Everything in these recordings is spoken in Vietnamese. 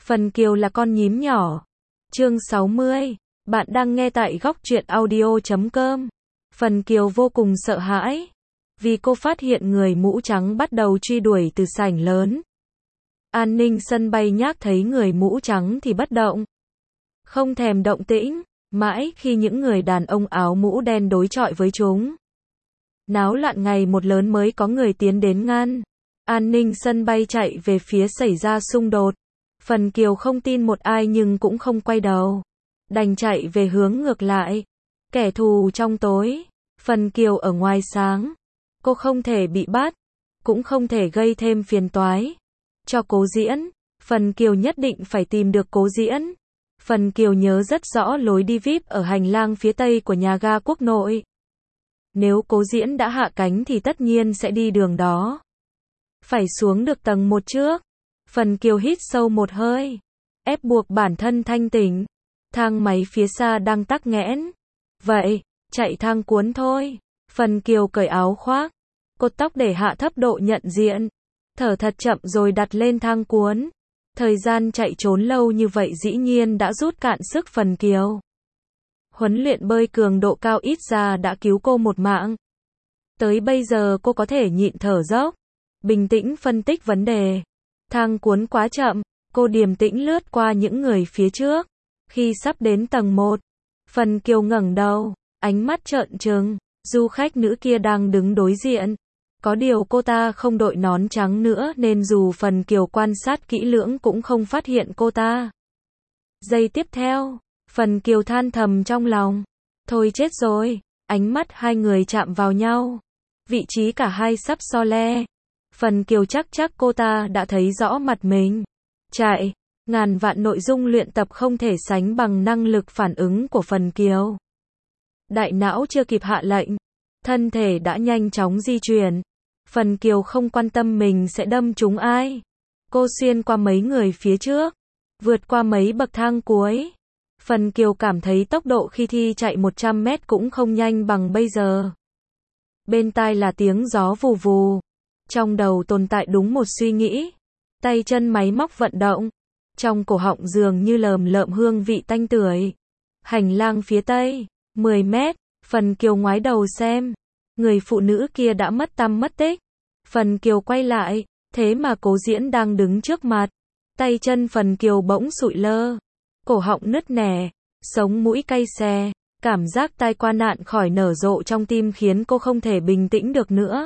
Phần Kiều là con nhím nhỏ. Chương 60. Bạn đang nghe tại góc truyện audio.com. Phần Kiều vô cùng sợ hãi, vì cô phát hiện người mũ trắng bắt đầu truy đuổi từ sảnh lớn. An ninh sân bay nhác thấy người mũ trắng thì bất động, không thèm động tĩnh, mãi khi những người đàn ông áo mũ đen đối chọi với chúng. Náo loạn ngày một lớn mới có người tiến đến ngăn. An ninh sân bay chạy về phía xảy ra xung đột. Phần Kiều không tin một ai nhưng cũng không quay đầu, đành chạy về hướng ngược lại. Kẻ thù trong tối, Phần Kiều ở ngoài sáng. Cô không thể bị bắt, cũng không thể gây thêm phiền toái cho Cố Diễn. Phần Kiều nhất định phải tìm được Cố Diễn. Phần Kiều nhớ rất rõ lối đi VIP ở hành lang phía tây của nhà ga Quốc nội. Nếu Cố Diễn đã hạ cánh thì tất nhiên sẽ đi đường đó. Phải xuống được tầng 1 trước. Phần Kiều hít sâu một hơi, ép buộc bản thân thanh tỉnh. Thang máy phía xa đang tắc nghẽn. Vậy, chạy thang cuốn thôi. Phần Kiều cởi áo khoác, cột tóc để hạ thấp độ nhận diện. Thở thật chậm rồi đặt lên thang cuốn. Thời gian chạy trốn lâu như vậy dĩ nhiên đã rút cạn sức Phần Kiều. Huấn luyện bơi cường độ cao ít ra đã cứu cô một mạng. Tới bây giờ cô có thể nhịn thở dốc, bình tĩnh phân tích vấn đề. Thang cuốn quá chậm, cô điềm tĩnh lướt qua những người phía trước. Khi sắp đến tầng 1, Phần Kiều ngẩng đầu, ánh mắt trợn trừng. Du khách nữ kia đang đứng đối diện. Có điều cô ta không đội nón trắng nữa nên dù Phần Kiều quan sát kỹ lưỡng cũng không phát hiện cô ta. Giây tiếp theo, Phần Kiều than thầm trong lòng. Thôi chết rồi, ánh mắt hai người chạm vào nhau. Vị trí cả hai sắp so le. Phần Kiều chắc cô ta đã thấy rõ mặt mình. Chạy, ngàn vạn nội dung luyện tập không thể sánh bằng năng lực phản ứng của Phần Kiều. Đại não chưa kịp hạ lệnh, thân thể đã nhanh chóng di chuyển. Phần Kiều không quan tâm mình sẽ đâm trúng ai. Cô xuyên qua mấy người phía trước, vượt qua mấy bậc thang cuối. Phần Kiều cảm thấy tốc độ khi thi chạy 100 mét cũng không nhanh bằng bây giờ. Bên tai là tiếng gió vù vù. Trong đầu tồn tại đúng một suy nghĩ. Tay chân máy móc vận động. Trong cổ họng dường như lờm lợm hương vị tanh tưởi. Hành lang phía tây, 10 mét, Phần Kiều ngoái đầu xem. Người phụ nữ kia đã mất tăm mất tích. Phần Kiều quay lại, thế mà Cố Diễn đang đứng trước mặt. Tay chân Phần Kiều bỗng sụi lơ. Cổ họng nứt nẻ, sống mũi cay xè. Cảm giác tai qua nạn khỏi nở rộ trong tim khiến cô không thể bình tĩnh được nữa.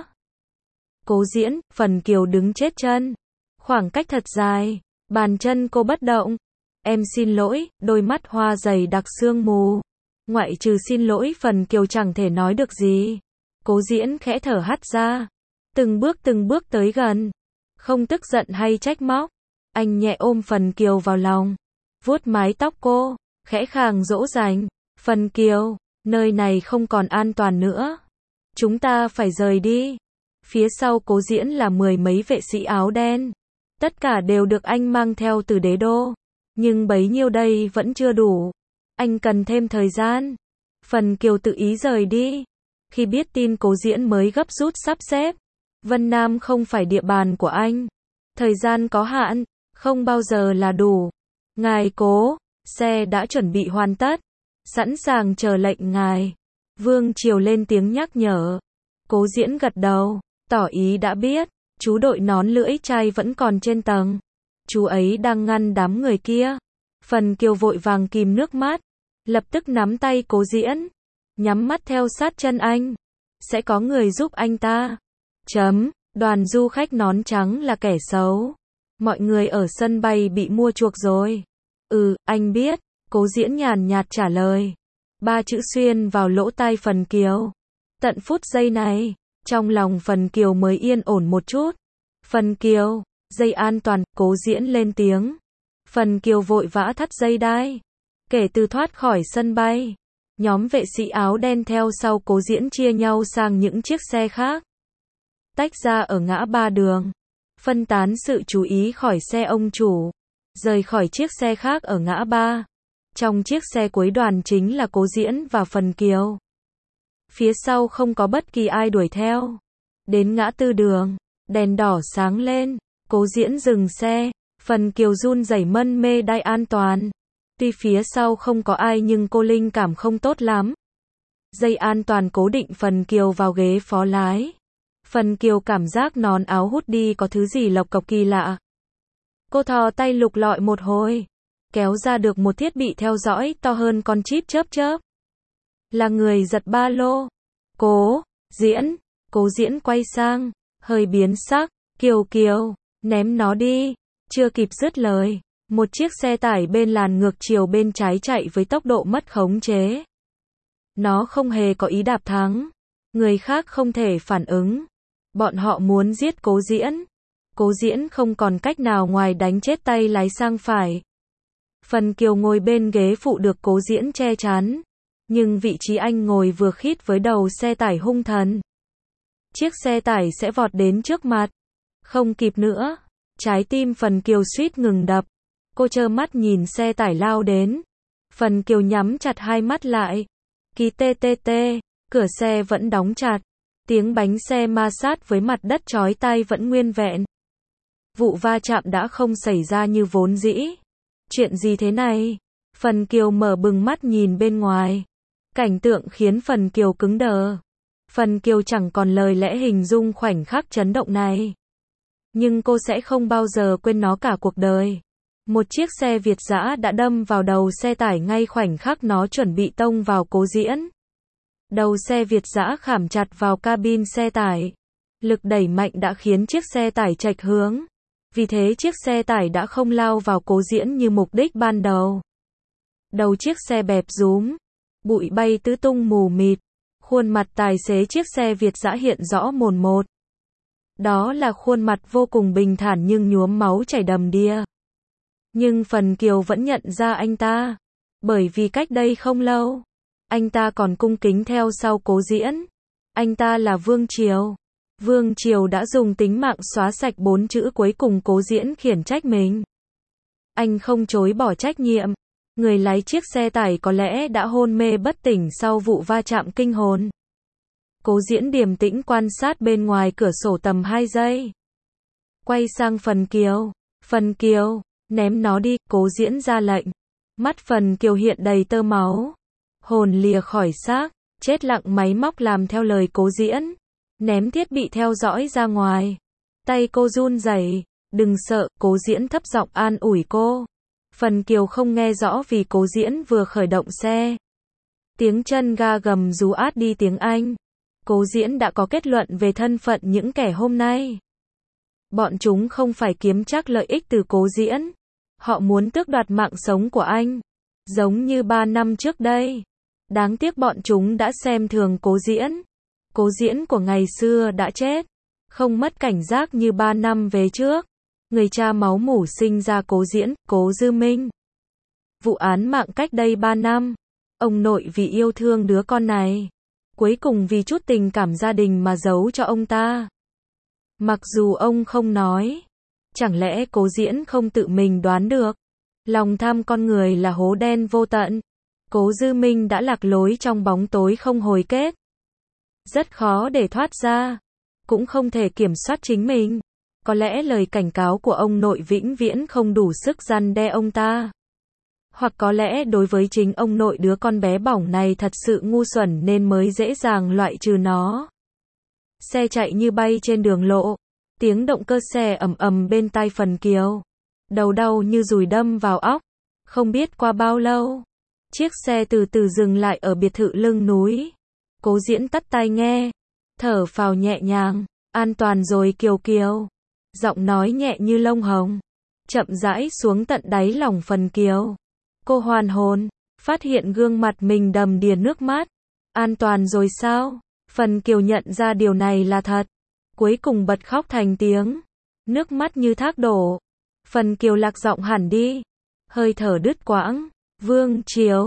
Cố Diễn, Phần Kiều đứng chết chân. Khoảng cách thật dài, bàn chân cô bất động. Em xin lỗi, đôi mắt hoa dày đặc sương mù. Ngoại trừ xin lỗi Phần Kiều chẳng thể nói được gì. Cố Diễn khẽ thở hắt ra. Từng bước tới gần. Không tức giận hay trách móc. Anh nhẹ ôm Phần Kiều vào lòng. Vuốt mái tóc cô, khẽ khàng dỗ dành. Phần Kiều, nơi này không còn an toàn nữa. Chúng ta phải rời đi. Phía sau Cố Diễn là 10 mấy vệ sĩ áo đen. Tất cả đều được anh mang theo từ đế đô. Nhưng bấy nhiêu đây vẫn chưa đủ. Anh cần thêm thời gian. Phần Kiều tự ý rời đi. Khi biết tin Cố Diễn mới gấp rút sắp xếp. Vân Nam không phải địa bàn của anh. Thời gian có hạn, không bao giờ là đủ. Ngài Cố, xe đã chuẩn bị hoàn tất. Sẵn sàng chờ lệnh ngài. Vương Triều lên tiếng nhắc nhở. Cố Diễn gật đầu, tỏ ý đã biết. Chú đội nón lưỡi chai vẫn còn trên tầng. Chú ấy đang ngăn đám người kia. Phần Kiều vội vàng kìm nước mắt. Lập tức nắm tay Cố Diễn. Nhắm mắt theo sát chân anh. Sẽ có người giúp anh ta. Đoàn du khách nón trắng là kẻ xấu. Mọi người ở sân bay bị mua chuộc rồi. Anh biết. Cố Diễn nhàn nhạt trả lời. 3 chữ xuyên vào lỗ tai Phần Kiều. Tận phút giây này, trong lòng Phần Kiều mới yên ổn một chút. Phần Kiều, dây an toàn, Cố Diễn lên tiếng. Phần Kiều vội vã thắt dây đai. Kể từ thoát khỏi sân bay, nhóm vệ sĩ áo đen theo sau Cố Diễn chia nhau sang những chiếc xe khác. Tách ra ở ngã ba đường. Phân tán sự chú ý khỏi xe ông chủ. Rời khỏi chiếc xe khác ở ngã ba. Trong chiếc xe cuối đoàn chính là Cố Diễn và Phần Kiều. Phía sau không có bất kỳ ai đuổi theo. Đến ngã tư đường, đèn đỏ sáng lên. Cố Diễn dừng xe. Phần Kiều run rẩy mân mê đai an toàn. Tuy phía sau không có ai nhưng cô linh cảm không tốt lắm. Dây an toàn cố định Phần Kiều vào ghế phó lái. Phần Kiều cảm giác nón áo hút đi có thứ gì lộc cộc kỳ lạ. Cô thò tay lục lọi một hồi, kéo ra được một thiết bị theo dõi to hơn con chip chớp chớp. Là người giật ba lô. Cố diễn quay sang, hơi biến sắc, Kiều, ném nó đi. Chưa kịp dứt lời, một chiếc xe tải bên làn ngược chiều bên trái chạy với tốc độ mất khống chế. Nó không hề có ý đạp thắng. Người khác không thể phản ứng. Bọn họ muốn giết Cố Diễn. Cố Diễn không còn cách nào ngoài đánh chết tay lái sang phải. Phần Kiều ngồi bên ghế phụ được Cố Diễn che chắn. Nhưng vị trí anh ngồi vừa khít với đầu xe tải hung thần. Chiếc xe tải sẽ vọt đến trước mặt. Không kịp nữa. Trái tim Phần Kiều suýt ngừng đập. Cô trơ mắt nhìn xe tải lao đến. Phần Kiều nhắm chặt hai mắt lại. Ký TTT, cửa xe vẫn đóng chặt. Tiếng bánh xe ma sát với mặt đất chói tai vẫn nguyên vẹn. Vụ va chạm đã không xảy ra như vốn dĩ. Chuyện gì thế này? Phần Kiều mở bừng mắt nhìn bên ngoài. Cảnh tượng khiến Phần Kiều cứng đờ. Phần Kiều chẳng còn lời lẽ hình dung khoảnh khắc chấn động này. Nhưng cô sẽ không bao giờ quên nó cả cuộc đời. Một chiếc xe Việt dã đã đâm vào đầu xe tải ngay khoảnh khắc nó chuẩn bị tông vào Cố Diễn. Đầu xe Việt dã khảm chặt vào cabin xe tải. Lực đẩy mạnh đã khiến chiếc xe tải chệch hướng. Vì thế chiếc xe tải đã không lao vào Cố Diễn như mục đích ban đầu. Đầu chiếc xe bẹp rúm. Bụi bay tứ tung mù mịt. Khuôn mặt tài xế chiếc xe Việt dã hiện rõ mồn một. Đó là khuôn mặt vô cùng bình thản nhưng nhuốm máu chảy đầm đìa. Nhưng Phần Kiều vẫn nhận ra anh ta. Bởi vì cách đây không lâu, anh ta còn cung kính theo sau Cố Diễn. Anh ta là Vương Triều. Vương Triều đã dùng tính mạng xóa sạch 4 chữ cuối cùng Cố Diễn khiển trách mình. Anh không chối bỏ trách nhiệm. Người lái chiếc xe tải có lẽ đã hôn mê bất tỉnh sau vụ va chạm kinh hồn. Cố Diễn điềm tĩnh quan sát bên ngoài cửa sổ tầm 2 giây. Quay sang Phần Kiều. Phần Kiều, ném nó đi, Cố Diễn ra lệnh. Mắt Phần Kiều hiện đầy tơ máu. Hồn lìa khỏi xác, chết lặng máy móc làm theo lời Cố Diễn. Ném thiết bị theo dõi ra ngoài. Tay cô run rẩy. Đừng sợ, Cố Diễn thấp giọng an ủi cô. Phần Kiều không nghe rõ vì Cố Diễn vừa khởi động xe. Tiếng chân ga gầm rú át đi tiếng Anh. Cố Diễn đã có kết luận về thân phận những kẻ hôm nay. Bọn chúng không phải kiếm trác lợi ích từ Cố Diễn. Họ muốn tước đoạt mạng sống của anh. Giống như 3 năm trước đây. Đáng tiếc bọn chúng đã xem thường Cố Diễn. Cố Diễn của ngày xưa đã chết. Không mất cảnh giác như 3 năm về trước. Người cha máu mủ sinh ra Cố Diễn, Cố Dư Minh. Vụ án mạng cách đây 3 năm. Ông nội vì yêu thương đứa con này. Cuối cùng vì chút tình cảm gia đình mà giấu cho ông ta. Mặc dù ông không nói. Chẳng lẽ Cố Diễn không tự mình đoán được. Lòng tham con người là hố đen vô tận. Cố Dư Minh đã lạc lối trong bóng tối không hồi kết. Rất khó để thoát ra. Cũng không thể kiểm soát chính mình. Có lẽ lời cảnh cáo của ông nội vĩnh viễn không đủ sức răn đe ông ta. Hoặc có lẽ đối với chính ông nội đứa con bé bỏng này thật sự ngu xuẩn nên mới dễ dàng loại trừ nó. Xe chạy như bay trên đường lộ. Tiếng động cơ xe ầm ầm bên tai Phần Kiều. Đầu đau như dùi đâm vào óc. Không biết qua bao lâu. Chiếc xe từ từ dừng lại ở biệt thự lưng núi. Cố Diễn tắt tai nghe. Thở phào nhẹ nhàng. An toàn rồi Kiều. Giọng nói nhẹ như lông hồng. Chậm rãi xuống tận đáy lòng Phần Kiều. Cô hoàn hồn. Phát hiện gương mặt mình đầm đìa nước mắt. An toàn rồi sao? Phần Kiều nhận ra điều này là thật. Cuối cùng bật khóc thành tiếng. Nước mắt như thác đổ. Phần Kiều lạc giọng hẳn đi. Hơi thở đứt quãng. Vương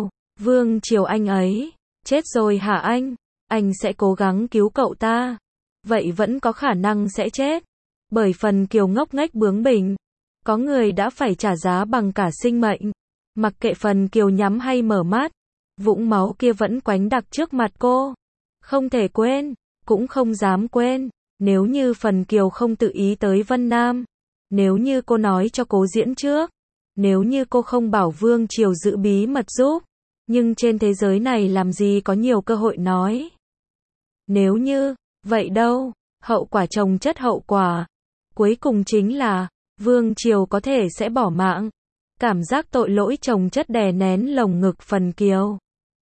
Triều anh ấy. Chết rồi hả anh? Anh sẽ cố gắng cứu cậu ta. Vậy vẫn có khả năng sẽ chết. Bởi Phần Kiều ngốc nghếch bướng bỉnh. Có người đã phải trả giá bằng cả sinh mệnh. Mặc kệ Phần Kiều nhắm hay mở mắt. Vũng máu kia vẫn quánh đặc trước mặt cô. Không thể quên. Cũng không dám quên. Nếu như Phần Kiều không tự ý tới Vân Nam. Nếu như cô nói cho Cố Diễn trước, nếu như cô không bảo Vương Triều giữ bí mật giúp, nhưng trên thế giới này làm gì có nhiều cơ hội nói. Nếu như, vậy đâu, hậu quả chồng chất hậu quả. Cuối cùng chính là, Vương Triều có thể sẽ bỏ mạng. Cảm giác tội lỗi chồng chất đè nén lồng ngực Phần Kiều.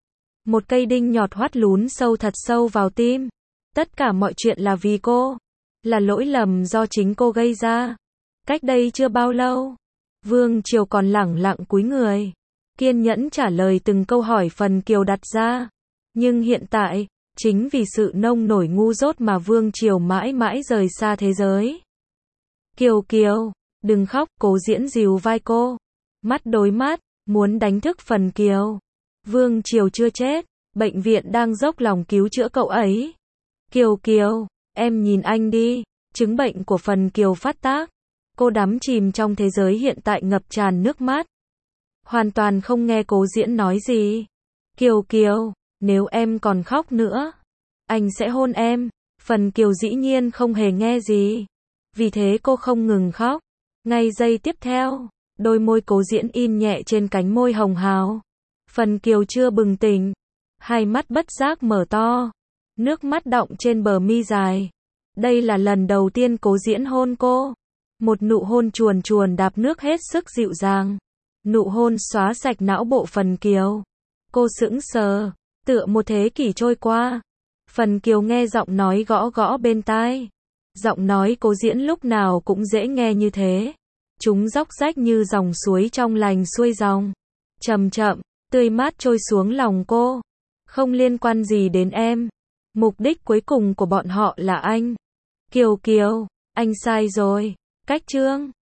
Một cây đinh nhọt hoắt lún sâu thật sâu vào tim. Tất cả mọi chuyện là vì cô. Là lỗi lầm do chính cô gây ra. Cách đây chưa bao lâu, Vương Triều còn lẳng lặng cúi người, kiên nhẫn trả lời từng câu hỏi Phần Kiều đặt ra. Nhưng hiện tại, chính vì sự nông nổi ngu dốt mà Vương Triều mãi mãi rời xa thế giới. Kiều Kiều, đừng khóc, Cố Diễn dìu vai cô. Mắt đối mắt, muốn đánh thức Phần Kiều. Vương Triều chưa chết, bệnh viện đang dốc lòng cứu chữa cậu ấy. Kiều Kiều, em nhìn anh đi, chứng bệnh của Phần Kiều phát tác. Cô đắm chìm trong thế giới hiện tại ngập tràn nước mắt. Hoàn toàn không nghe Cố Diễn nói gì. Kiều Kiều, nếu em còn khóc nữa, anh sẽ hôn em. Phần Kiều dĩ nhiên không hề nghe gì. Vì thế cô không ngừng khóc. Ngay giây tiếp theo, đôi môi Cố Diễn in nhẹ trên cánh môi hồng hào. Phần Kiều chưa bừng tỉnh, hai mắt bất giác mở to, nước mắt đọng trên bờ mi dài. Đây là lần đầu tiên Cố Diễn hôn cô. Một nụ hôn chuồn chuồn đạp nước hết sức dịu dàng. Nụ hôn xóa sạch não bộ Phần Kiều. Cô sững sờ, tựa một thế kỷ trôi qua. Phần Kiều nghe giọng nói gõ gõ bên tai. Giọng nói Cố Diễn lúc nào cũng dễ nghe như thế. Chúng róc rách như dòng suối trong lành xuôi dòng. Chậm chậm, tươi mát trôi xuống lòng cô. Không liên quan gì đến em. Mục đích cuối cùng của bọn họ là anh. Kiều Kiều, anh sai rồi. Cách chương